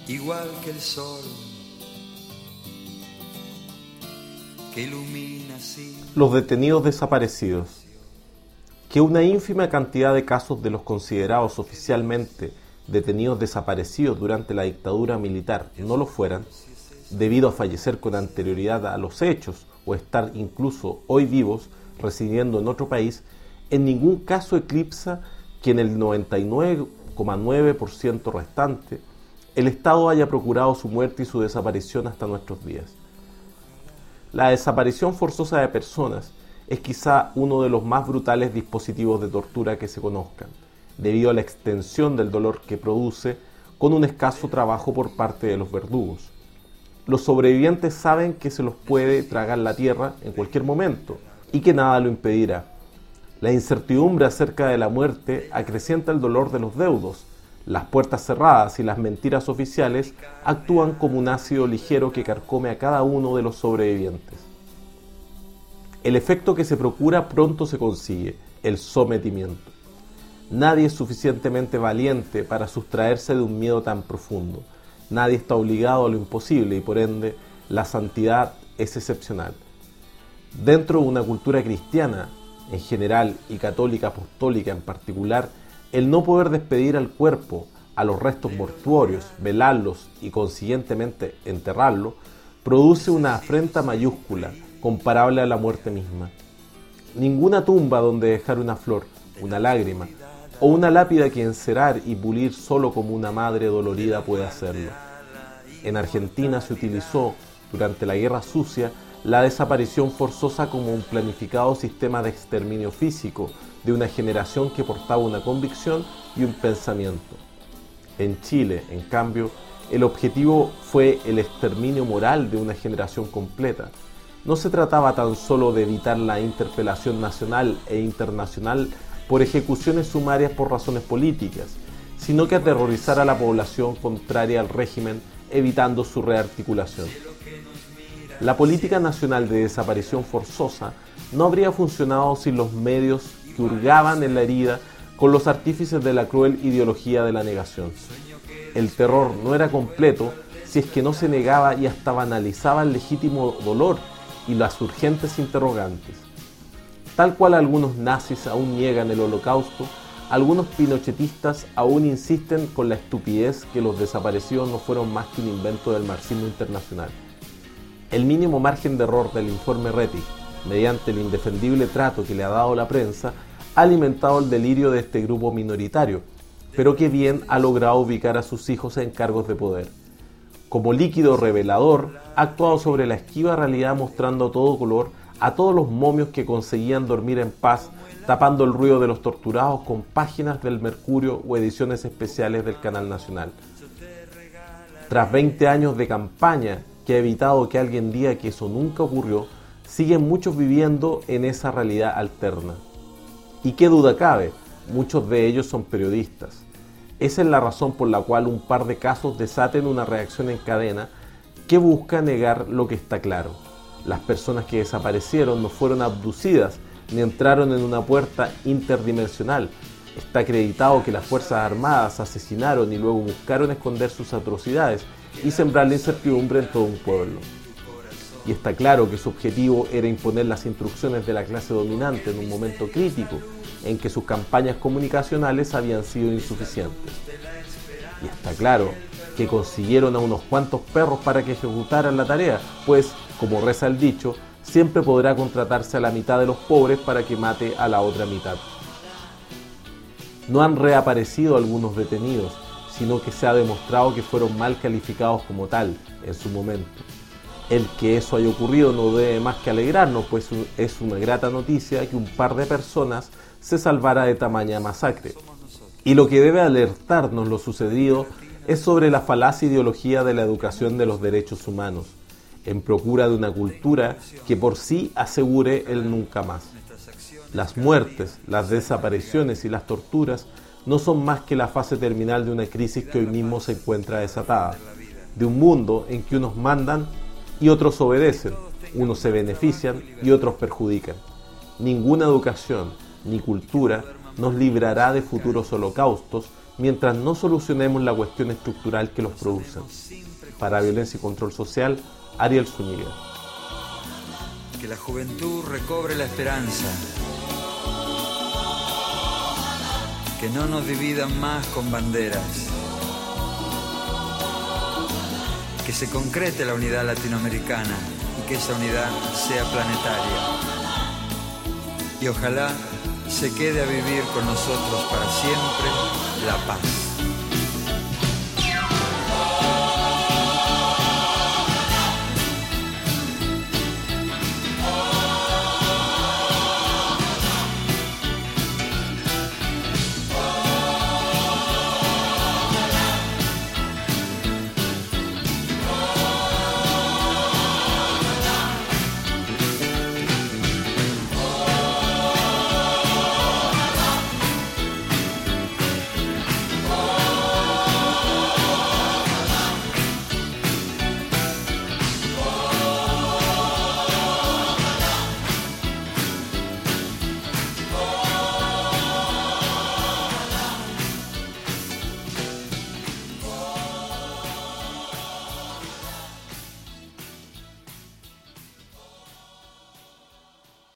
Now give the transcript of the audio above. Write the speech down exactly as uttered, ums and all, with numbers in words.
igual que el sol que ilumina así. Los detenidos desaparecidos. Que una ínfima cantidad de casos de los considerados oficialmente detenidos desaparecidos durante la dictadura militar no lo fueran, debido a fallecer con anterioridad a los hechos o estar incluso hoy vivos residiendo en otro país, en ningún caso eclipsa que en el noventa y nueve coma nueve por ciento restante el Estado haya procurado su muerte y su desaparición hasta nuestros días. La desaparición forzosa de personas es quizá uno de los más brutales dispositivos de tortura que se conozcan, debido a la extensión del dolor que produce con un escaso trabajo por parte de los verdugos. Los sobrevivientes saben que se los puede tragar la tierra en cualquier momento y que nada lo impedirá. La incertidumbre acerca de la muerte acrecienta el dolor de los deudos. Las puertas cerradas y las mentiras oficiales actúan como un ácido ligero que carcome a cada uno de los sobrevivientes. El efecto que se procura pronto se consigue, el sometimiento. Nadie es suficientemente valiente para sustraerse de un miedo tan profundo. Nadie está obligado a lo imposible y por ende la santidad es excepcional. Dentro de una cultura cristiana en general y católica apostólica en particular, el no poder despedir al cuerpo, a los restos mortuorios, velarlos y consiguientemente enterrarlo, produce una afrenta mayúscula comparable a la muerte misma. Ninguna tumba donde dejar una flor, una lágrima o una lápida que encerar y pulir solo como una madre dolorida puede hacerlo. En Argentina se utilizó durante la Guerra Sucia la desaparición forzosa como un planificado sistema de exterminio físico de una generación que portaba una convicción y un pensamiento. En Chile, en cambio, el objetivo fue el exterminio moral de una generación completa. No se trataba tan solo de evitar la interpelación nacional e internacional por ejecuciones sumarias por razones políticas, sino que aterrorizar a la población contraria al régimen, evitando su rearticulación. La política nacional de desaparición forzosa no habría funcionado sin los medios que hurgaban en la herida con los artífices de la cruel ideología de la negación. El terror no era completo si es que no se negaba y hasta banalizaba el legítimo dolor y las urgentes interrogantes. Tal cual algunos nazis aún niegan el holocausto, algunos pinochetistas aún insisten con la estupidez que los desaparecidos no fueron más que un invento del marxismo internacional. El mínimo margen de error del informe Rettig, mediante el indefendible trato que le ha dado la prensa, ha alimentado el delirio de este grupo minoritario, pero que bien ha logrado ubicar a sus hijos en cargos de poder. Como líquido revelador, ha actuado sobre la esquiva realidad mostrando a todo color a todos los momios que conseguían dormir en paz, tapando el ruido de los torturados con páginas del Mercurio o ediciones especiales del Canal Nacional. Tras veinte años de campaña que ha evitado que alguien diga que eso nunca ocurrió, siguen muchos viviendo en esa realidad alterna. Y qué duda cabe, muchos de ellos son periodistas. Esa es la razón por la cual un par de casos desaten una reacción en cadena que busca negar lo que está claro. Las personas que desaparecieron no fueron abducidas ni entraron en una puerta interdimensional. Está acreditado que las Fuerzas Armadas asesinaron y luego buscaron esconder sus atrocidades y sembrar la incertidumbre en todo un pueblo. Y está claro que su objetivo era imponer las instrucciones de la clase dominante en un momento crítico en que sus campañas comunicacionales habían sido insuficientes. Y está claro que consiguieron a unos cuantos perros para que ejecutaran la tarea, pues, como reza el dicho, siempre podrá contratarse a la mitad de los pobres para que mate a la otra mitad. No han reaparecido algunos detenidos, sino que se ha demostrado que fueron mal calificados como tal en su momento. El que eso haya ocurrido no debe más que alegrarnos, pues es una grata noticia que un par de personas se salvara de tamaña masacre. Y lo que debe alertarnos lo sucedido es sobre la falaz ideología de la educación de los derechos humanos, en procura de una cultura que por sí asegure el nunca más. Las muertes, las desapariciones y las torturas no son más que la fase terminal de una crisis que hoy mismo se encuentra desatada, de un mundo en que unos mandan y otros obedecen, unos se benefician y otros perjudican. Ninguna educación ni cultura nos librará de futuros holocaustos mientras no solucionemos la cuestión estructural que los produce. Para Violencia y Control Social, Ariel Zúñiga. Que la juventud recobre la esperanza, que no nos dividan más con banderas, que se concrete la unidad latinoamericana y que esa unidad sea planetaria. Y ojalá se quede a vivir con nosotros para siempre la paz.